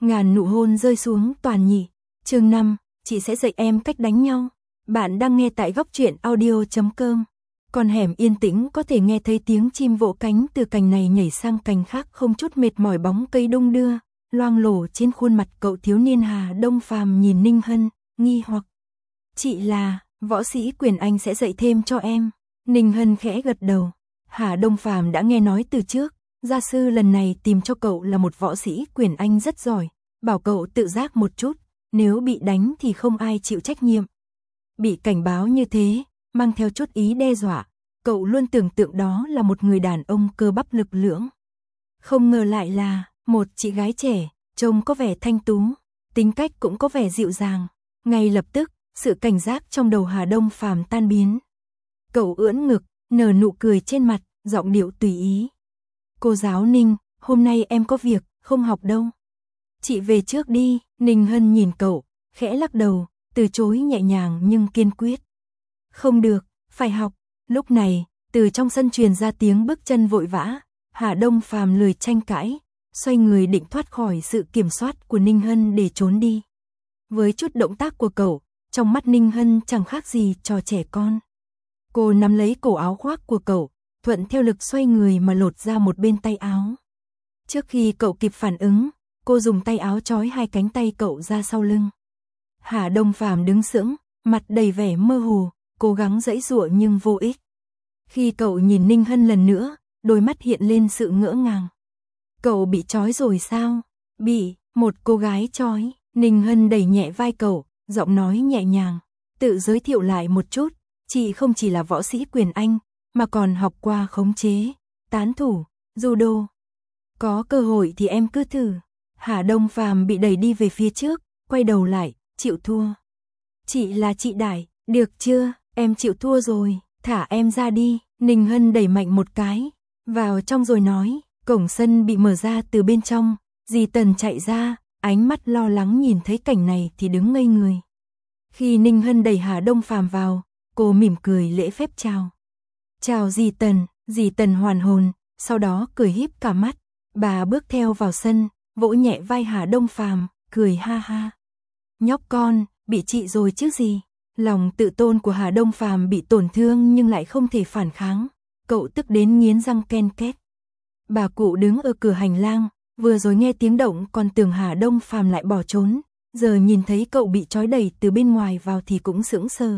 Ngàn nụ hôn rơi xuống toàn nhị. Chương 5, chị sẽ dạy em cách đánh nhau. Bạn đang nghe tại góc truyện audio.com. Con hẻm yên tĩnh có thể nghe thấy tiếng chim vỗ cánh từ cành này nhảy sang cành khác không chút mệt mỏi, bóng cây đung đưa, loang lổ trên khuôn mặt cậu thiếu niên Hà Đông Phàm nhìn Ninh Hân, nghi hoặc. Chị là, võ sĩ Quyền Anh sẽ dạy thêm cho em. Ninh Hân khẽ gật đầu. Hà Đông Phàm đã nghe nói từ trước, gia sư lần này tìm cho cậu là một võ sĩ Quyền Anh rất giỏi, bảo cậu tự giác một chút, nếu bị đánh thì không ai chịu trách nhiệm. Bị cảnh báo như thế, mang theo chút ý đe dọa, cậu luôn tưởng tượng đó là một người đàn ông cơ bắp lực lưỡng. Không ngờ lại là một chị gái trẻ, trông có vẻ thanh tú, tính cách cũng có vẻ dịu dàng. Ngay lập tức, sự cảnh giác trong đầu Hà Đông Phàm tan biến. Cậu ưỡn ngực, nở nụ cười trên mặt, giọng điệu tùy ý. Cô giáo Ninh, hôm nay em có việc, không học đâu. Chị về trước đi. Ninh Hân nhìn cậu, khẽ lắc đầu, từ chối nhẹ nhàng nhưng kiên quyết. Không được, phải học. Lúc này, từ trong sân truyền ra tiếng bước chân vội vã. Hà Đông Phàm lười tranh cãi, xoay người định thoát khỏi sự kiểm soát của Ninh Hân để trốn đi. Với chút động tác của cậu, trong mắt Ninh Hân chẳng khác gì trò trẻ con. Cô nắm lấy cổ áo khoác của cậu, thuận theo lực xoay người mà lột ra một bên tay áo. Trước khi cậu kịp phản ứng, cô dùng tay áo trói hai cánh tay cậu ra sau lưng. Hà Đông Phàm đứng sững, mặt đầy vẻ mơ hồ, cố gắng giãy giụa nhưng vô ích. Khi cậu nhìn Ninh Hân lần nữa, đôi mắt hiện lên sự ngỡ ngàng. Cậu bị trói rồi sao? Bị, một cô gái trói. Ninh Hân đẩy nhẹ vai cậu, giọng nói nhẹ nhàng. Tự giới thiệu lại một chút, chị không chỉ là võ sĩ Quyền Anh, mà còn học qua khống chế, tán thủ, judo. Có cơ hội thì em cứ thử. Hà Đông Phàm bị đẩy đi về phía trước, quay đầu lại, chịu thua. Chị là chị Đại, được chưa, em chịu thua rồi, thả em ra đi. Ninh Hân đẩy mạnh một cái, vào trong rồi nói. Cổng sân bị mở ra từ bên trong, dì Tần chạy ra, ánh mắt lo lắng nhìn thấy cảnh này thì đứng ngây người. Khi Ninh Hân đẩy Hà Đông Phàm vào, cô mỉm cười lễ phép chào. Chào dì Tần hoàn hồn, sau đó cười híp cả mắt. Bà bước theo vào sân, vỗ nhẹ vai Hà Đông Phàm, cười ha ha. Nhóc con, bị chị rồi chứ gì. Lòng tự tôn của Hà Đông Phàm bị tổn thương nhưng lại không thể phản kháng. Cậu tức đến nghiến răng ken két. Bà cụ đứng ở cửa hành lang, vừa rồi nghe tiếng động còn tưởng Hà Đông Phàm lại bỏ trốn, giờ nhìn thấy cậu bị trói đẩy từ bên ngoài vào thì cũng sững sờ.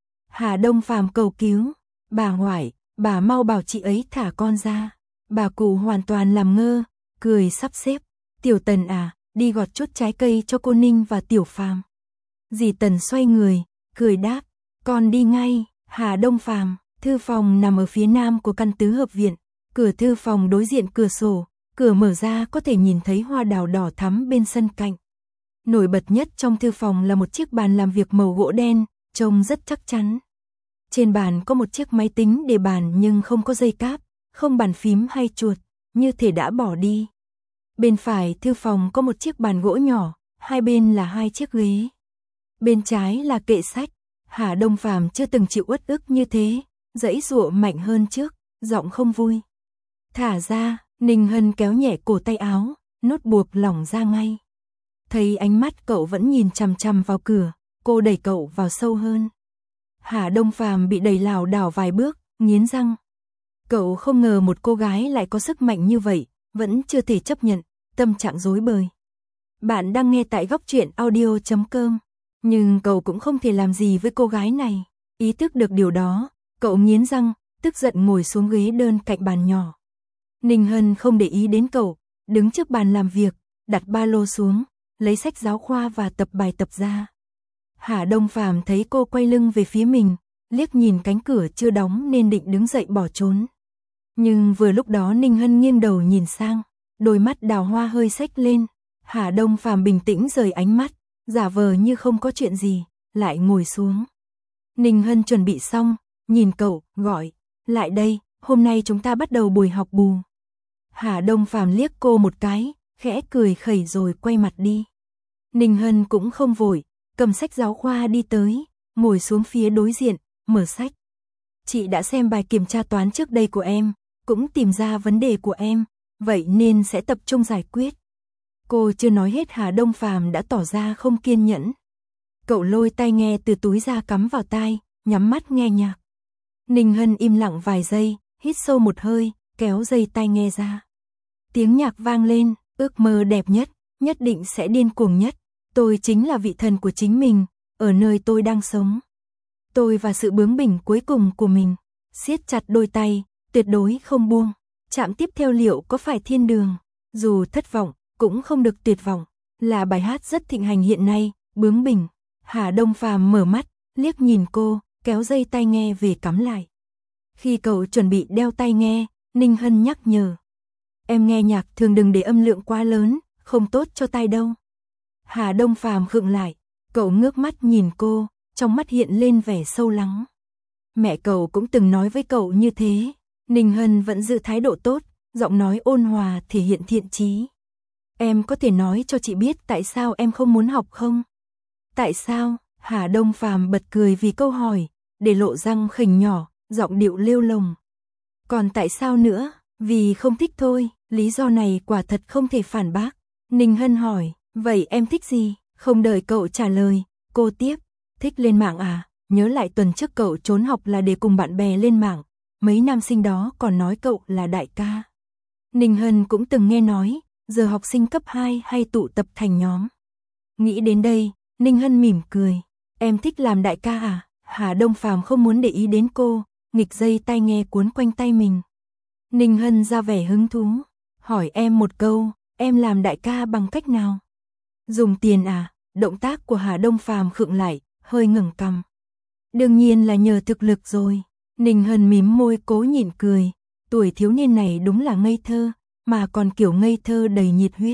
Hà Đông Phàm cầu cứu, bà ngoại, bà mau bảo chị ấy thả con ra. Bà cụ hoàn toàn làm ngơ, cười sắp xếp. Tiểu Tần à, đi gọt chút trái cây cho cô Ninh và Tiểu Phàm. Dì Tần xoay người, cười đáp, con đi ngay. Hà Đông Phàm, thư phòng nằm ở phía nam của căn tứ hợp viện. Cửa thư phòng đối diện cửa sổ, cửa mở ra có thể nhìn thấy hoa đào đỏ thắm bên sân cạnh. Nổi bật nhất trong thư phòng là một chiếc bàn làm việc màu gỗ đen, trông rất chắc chắn. Trên bàn có một chiếc máy tính để bàn nhưng không có dây cáp, không bàn phím hay chuột, như thể đã bỏ đi. Bên phải thư phòng có một chiếc bàn gỗ nhỏ, hai bên là hai chiếc ghế. Bên trái là kệ sách. Hà Đông Phàm chưa từng chịu uất ức như thế, giãy giụa mạnh hơn trước, giọng không vui. Thả ra. Ninh Hân kéo nhẹ cổ tay áo, nút buộc lỏng ra ngay. Thấy ánh mắt cậu vẫn nhìn chằm chằm vào cửa, cô đẩy cậu vào sâu hơn. Hà Đông Phàm bị đẩy lảo đảo vài bước, nghiến răng. Cậu không ngờ một cô gái lại có sức mạnh như vậy, vẫn chưa thể chấp nhận, tâm trạng rối bời. Bạn đang nghe tại góc truyện audio.com, nhưng cậu cũng không thể làm gì với cô gái này. Ý thức được điều đó, cậu nghiến răng, tức giận ngồi xuống ghế đơn cạnh bàn nhỏ. Ninh Hân không để ý đến cậu, đứng trước bàn làm việc, đặt ba lô xuống, lấy sách giáo khoa và tập bài tập ra. Hà Đông Phàm thấy cô quay lưng về phía mình, liếc nhìn cánh cửa chưa đóng nên định đứng dậy bỏ trốn. Nhưng vừa lúc đó Ninh Hân nghiêng đầu nhìn sang, đôi mắt đào hoa hơi xếch lên. Hà Đông Phàm bình tĩnh rời ánh mắt, giả vờ như không có chuyện gì, lại ngồi xuống. Ninh Hân chuẩn bị xong, nhìn cậu, gọi, lại đây, hôm nay chúng ta bắt đầu buổi học bù. Hà Đông Phàm liếc cô một cái, khẽ cười khẩy rồi quay mặt đi. Ninh Hân cũng không vội, cầm sách giáo khoa đi tới, ngồi xuống phía đối diện, mở sách. Chị đã xem bài kiểm tra toán trước đây của em, cũng tìm ra vấn đề của em, vậy nên sẽ tập trung giải quyết. Cô chưa nói hết Hà Đông Phàm đã tỏ ra không kiên nhẫn. Cậu lôi tai nghe từ túi ra cắm vào tai, nhắm mắt nghe nhạc. Ninh Hân im lặng vài giây, hít sâu một hơi, kéo dây tai nghe ra. Tiếng nhạc vang lên, ước mơ đẹp nhất, nhất định sẽ điên cuồng nhất. Tôi chính là vị thần của chính mình, ở nơi tôi đang sống. Tôi và sự bướng bỉnh cuối cùng của mình. Siết chặt đôi tay, tuyệt đối không buông. Chạm tiếp theo liệu có phải thiên đường? Dù thất vọng, cũng không được tuyệt vọng. Là bài hát rất thịnh hành hiện nay, bướng bỉnh. Hà Đông Phàm mở mắt, liếc nhìn cô, kéo dây tai nghe về cắm lại. Khi cậu chuẩn bị đeo tai nghe, Ninh Hân nhắc nhở. Em nghe nhạc thường đừng để âm lượng quá lớn, không tốt cho tai đâu. Hà Đông Phàm khựng lại, cậu ngước mắt nhìn cô, trong mắt hiện lên vẻ sâu lắng. Mẹ cậu cũng từng nói với cậu như thế. Ninh Hân vẫn giữ thái độ tốt, giọng nói ôn hòa thể hiện thiện chí. Em có thể nói cho chị biết tại sao em không muốn học không? Tại sao? Hà Đông Phàm bật cười vì câu hỏi, để lộ răng khỉnh nhỏ, giọng điệu lêu lồng. Còn tại sao nữa? Vì không thích thôi, lý do này quả thật không thể phản bác. Ninh Hân hỏi, vậy em thích gì? Không đợi cậu trả lời, cô tiếp, thích lên mạng à? Nhớ lại tuần trước cậu trốn học là để cùng bạn bè lên mạng, mấy nam sinh đó còn nói cậu là đại ca. Ninh Hân cũng từng nghe nói, giờ học sinh cấp 2 hay tụ tập thành nhóm. Nghĩ đến đây, Ninh Hân mỉm cười, em thích làm đại ca à? Hà Đông Phàm không muốn để ý đến cô, nghịch dây tai nghe cuốn quanh tay mình. Ninh Hân ra vẻ hứng thú, hỏi em một câu, em làm đại ca bằng cách nào? Dùng tiền à? Động tác của Hà Đông Phàm khựng lại, hơi ngẩng cằm. Đương nhiên là nhờ thực lực rồi. Ninh Hân mím môi cố nhịn cười, tuổi thiếu niên này đúng là ngây thơ, mà còn kiểu ngây thơ đầy nhiệt huyết.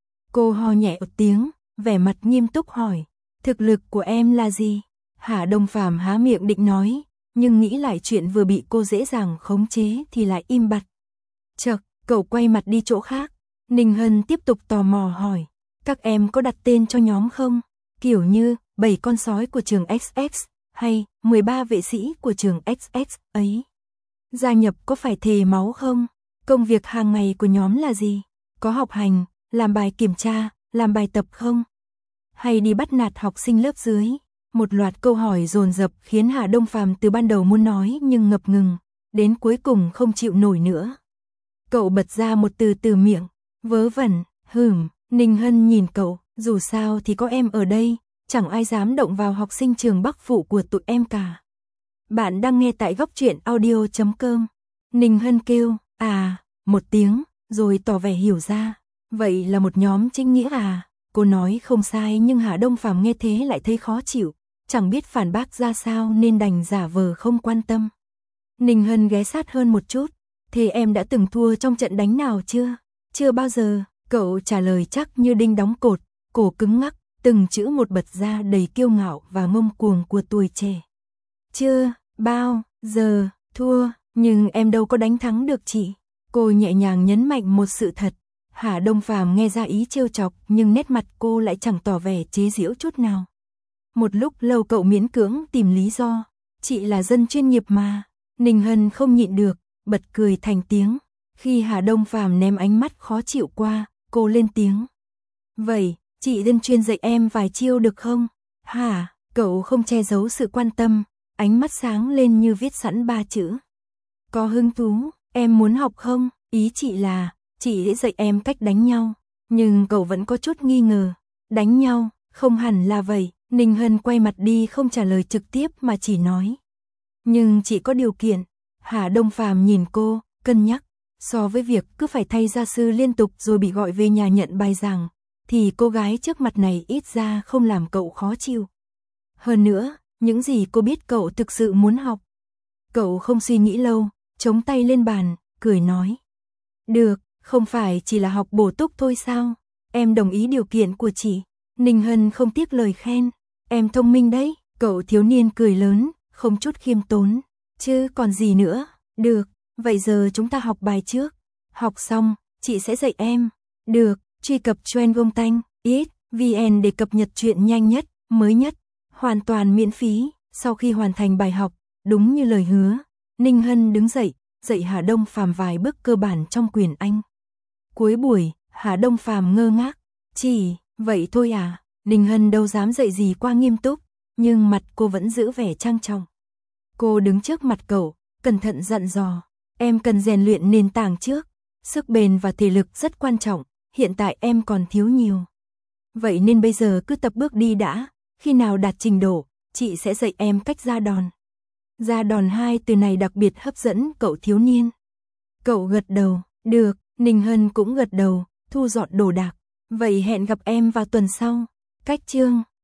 Cô ho nhẹ một tiếng, vẻ mặt nghiêm túc hỏi, thực lực của em là gì? Hà Đông Phàm há miệng định nói, nhưng nghĩ lại chuyện vừa bị cô dễ dàng khống chế thì lại im bặt. Chợt, cậu quay mặt đi chỗ khác. Ninh Hân tiếp tục tò mò hỏi, các em có đặt tên cho nhóm không? Kiểu như 7 con sói của trường XX hay 13 vệ sĩ của trường XX ấy. Gia nhập có phải thề máu không? Công việc hàng ngày của nhóm là gì? Có học hành, làm bài kiểm tra, làm bài tập không? Hay đi bắt nạt học sinh lớp dưới? Một loạt câu hỏi dồn dập khiến Hà Đông Phàm từ ban đầu muốn nói nhưng ngập ngừng, đến cuối cùng không chịu nổi nữa. Cậu bật ra một từ từ miệng, vớ vẩn, Ninh Hân nhìn cậu, dù sao thì có em ở đây, chẳng ai dám động vào học sinh trường Bắc Phụ của tụi em cả. Bạn đang nghe tại góc truyện audio.com. Ninh Hân kêu, một tiếng, rồi tỏ vẻ hiểu ra. Vậy là một nhóm chính nghĩa à? Cô nói không sai nhưng Hà Đông Phàm nghe thế lại thấy khó chịu, chẳng biết phản bác ra sao nên đành giả vờ không quan tâm. Ninh Hân ghé sát hơn một chút, thế em đã từng thua trong trận đánh nào chưa? Chưa bao giờ, cậu trả lời chắc như đinh đóng cột, cổ cứng ngắc, từng chữ một bật ra đầy kiêu ngạo và ngông cuồng của tuổi trẻ. Chưa bao giờ thua, nhưng em đâu có đánh thắng được chị. Cô nhẹ nhàng nhấn mạnh một sự thật. Hà Đông Phàm nghe ra ý trêu chọc nhưng nét mặt cô lại chẳng tỏ vẻ chế giễu chút nào. Một lúc lâu cậu miễn cưỡng tìm lý do. Chị là dân chuyên nghiệp mà. Ninh Hân không nhịn được, bật cười thành tiếng. Khi Hà Đông Phàm ném ánh mắt khó chịu qua, cô lên tiếng. Vậy, chị dân chuyên dạy em vài chiêu được không? Hả? Cậu không che giấu sự quan tâm, ánh mắt sáng lên như viết sẵn 3 chữ. Có hứng thú, em muốn học không? Ý chị là, chị sẽ dạy em cách đánh nhau. Nhưng cậu vẫn có chút nghi ngờ. Đánh nhau, không hẳn là vậy. Ninh Hân quay mặt đi không trả lời trực tiếp mà chỉ nói. Nhưng chị có điều kiện. Hà Đông Phàm nhìn cô, cân nhắc. So với việc cứ phải thay gia sư liên tục rồi bị gọi về nhà nhận bài giảng, thì cô gái trước mặt này ít ra không làm cậu khó chịu. Hơn nữa, những gì cô biết cậu thực sự muốn học. Cậu không suy nghĩ lâu, chống tay lên bàn, cười nói. Được, không phải chỉ là học bổ túc thôi sao? Em đồng ý điều kiện của chị. Ninh Hân không tiếc lời khen. Em thông minh đấy, cậu thiếu niên cười lớn, không chút khiêm tốn. Chứ còn gì nữa, được, vậy giờ chúng ta học bài trước. Học xong, chị sẽ dạy em. Được, truy cập Trendvông.vn để cập nhật truyện nhanh nhất, mới nhất, hoàn toàn miễn phí. Sau khi hoàn thành bài học, đúng như lời hứa, Ninh Hân đứng dậy, dạy Hà Đông Phàm vài bước cơ bản trong quyền Anh. Cuối buổi, Hà Đông Phàm ngơ ngác, Chỉ, vậy thôi à? Ninh Hân đâu dám dạy gì quá nghiêm túc, nhưng mặt cô vẫn giữ vẻ trang trọng. Cô đứng trước mặt cậu, cẩn thận dặn dò, em cần rèn luyện nền tảng trước, sức bền và thể lực rất quan trọng, hiện tại em còn thiếu nhiều. Vậy nên bây giờ cứ tập bước đi đã, khi nào đạt trình độ, chị sẽ dạy em cách ra đòn. Ra đòn, hai từ này đặc biệt hấp dẫn cậu thiếu niên. Cậu gật đầu, được, Ninh Hân cũng gật đầu, thu dọn đồ đạc. Vậy hẹn gặp em vào tuần sau. Cách chương